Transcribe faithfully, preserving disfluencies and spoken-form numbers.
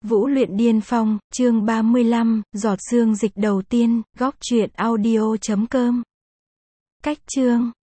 Vũ luyện điên phong, chương ba mươi lăm, giọt sương dịch đầu tiên, góc truyện audio chấm com. Cách chương